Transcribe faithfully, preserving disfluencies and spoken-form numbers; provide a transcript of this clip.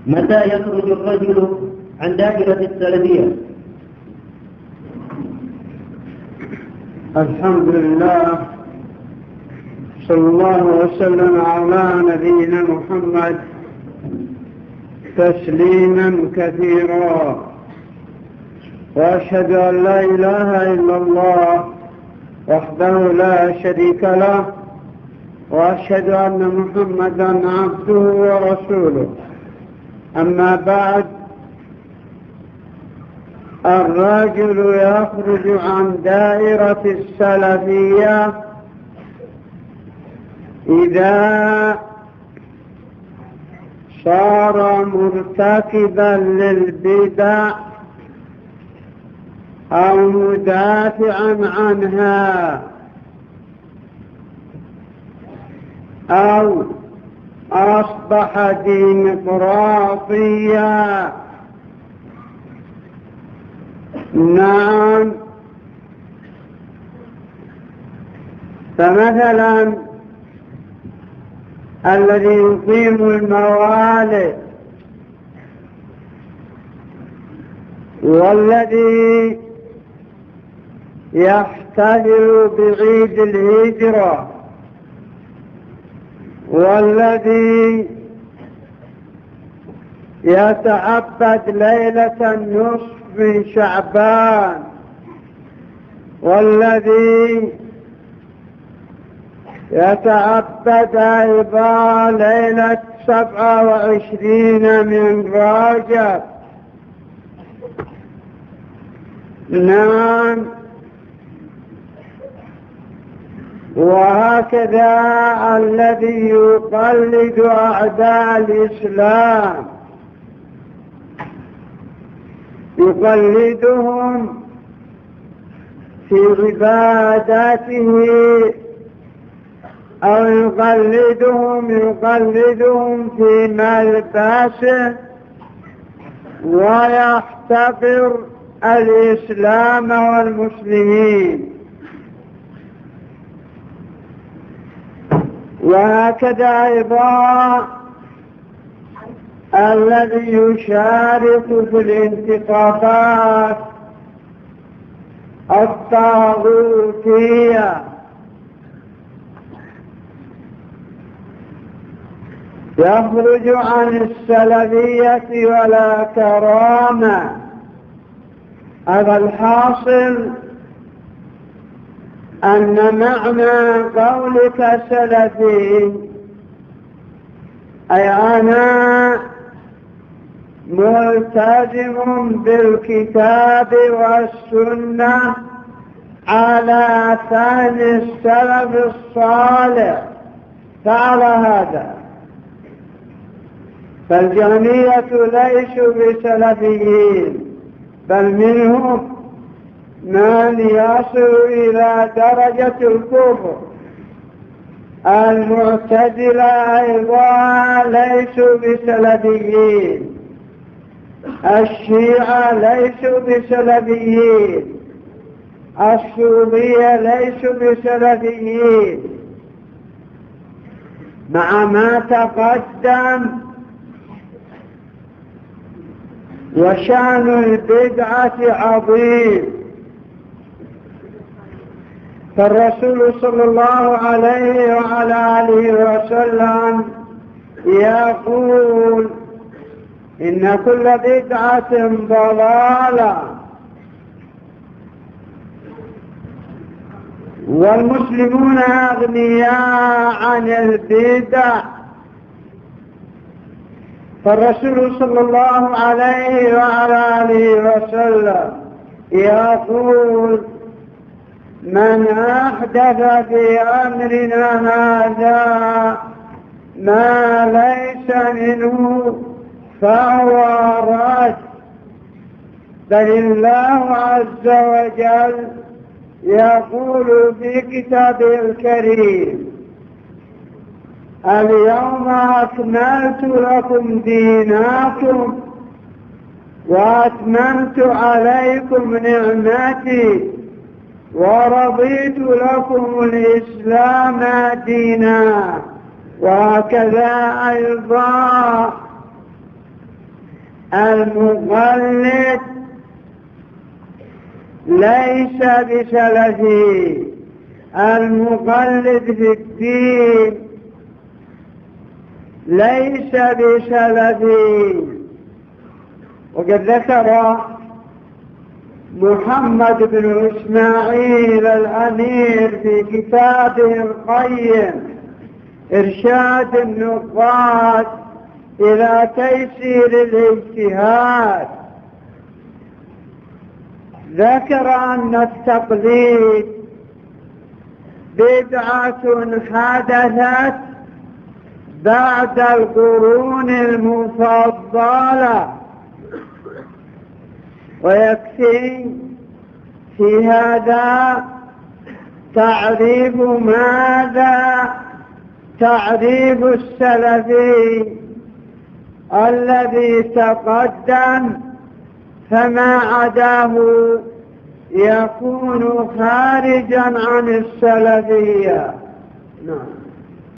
متى يخرج الرجل عن دائرة السلفية؟ الحمد لله، صلى الله وسلم على نبينا محمد تسليما كثيرا، وأشهد أن لا إله إلا الله وحده لا شريك له، وأشهد أن محمدا عبده ورسوله. أما بعد، الرجل يخرج عن دائرة السلفية إذا صار مرتكبا للبدع أو مدافعا عنها أو أصبح ديمقراطيا. نعم، فمثلا الذي يقيم الموالد والذي يحتفل بعيد الهجرة والذي يتعبد ليلة النصف من شعبان والذي يتعبد أيضا ليلة سبعة وعشرين من رجب. نعم، وهكذا الذي يقلد أعداء الإسلام يقلدهم في عباداته أو يقلدهم يقلدهم في ملبسه ويحتقر الإسلام والمسلمين. وهكذا أيضا الذي يشارك في الانتخابات الطاغوتية يخرج عن السلفية ولا كرامة. هذا الحاصل أن معنى قولك سلفي أي أنا ملتزم بالكتاب والسنة على فهم السلف الصالح. فعلى هذا فالجهمية ليسوا بسلفيين، بل منهم من يصل إلى درجة الكفر. المعتزلة أيضا ليسوا بسلفيين، الشيعة ليسوا بسلفيين، الصوفية ليسوا بسلفيين، مع ما تقدم. وشأن البدعة عظيم، فالرسول صلى الله عليه وعلى آله وسلم يقول إن كل بدعة ضلالة، والمسلمون أغنياء عن البدع. فالرسول صلى الله عليه وعلى آله وسلم يقول من أحدث في أمرنا هذا ما ليس منه فهو رد. بل الله عز وجل يقول في كتابه الكريم اليوم أكملت لكم دينكم وأتممت عليكم نعمتي ورضيت لكم الإسلام دينا. وهكذا أيضا المقلد ليس بسلفي، المقلد في الدين ليس بسلفي. وقد ذكر محمد بن إسماعيل الأمير في كتابه القيم إرشاد النقاد إلى تيسير الاجتهاد، ذكر أن التقليد بدعة حدثت بعد القرون المفضلة، ويكفي في هذا تعريف ماذا؟ تعريف السلفي الذي تقدم، فما عداه يكون خارجا عن السلفية. نعم.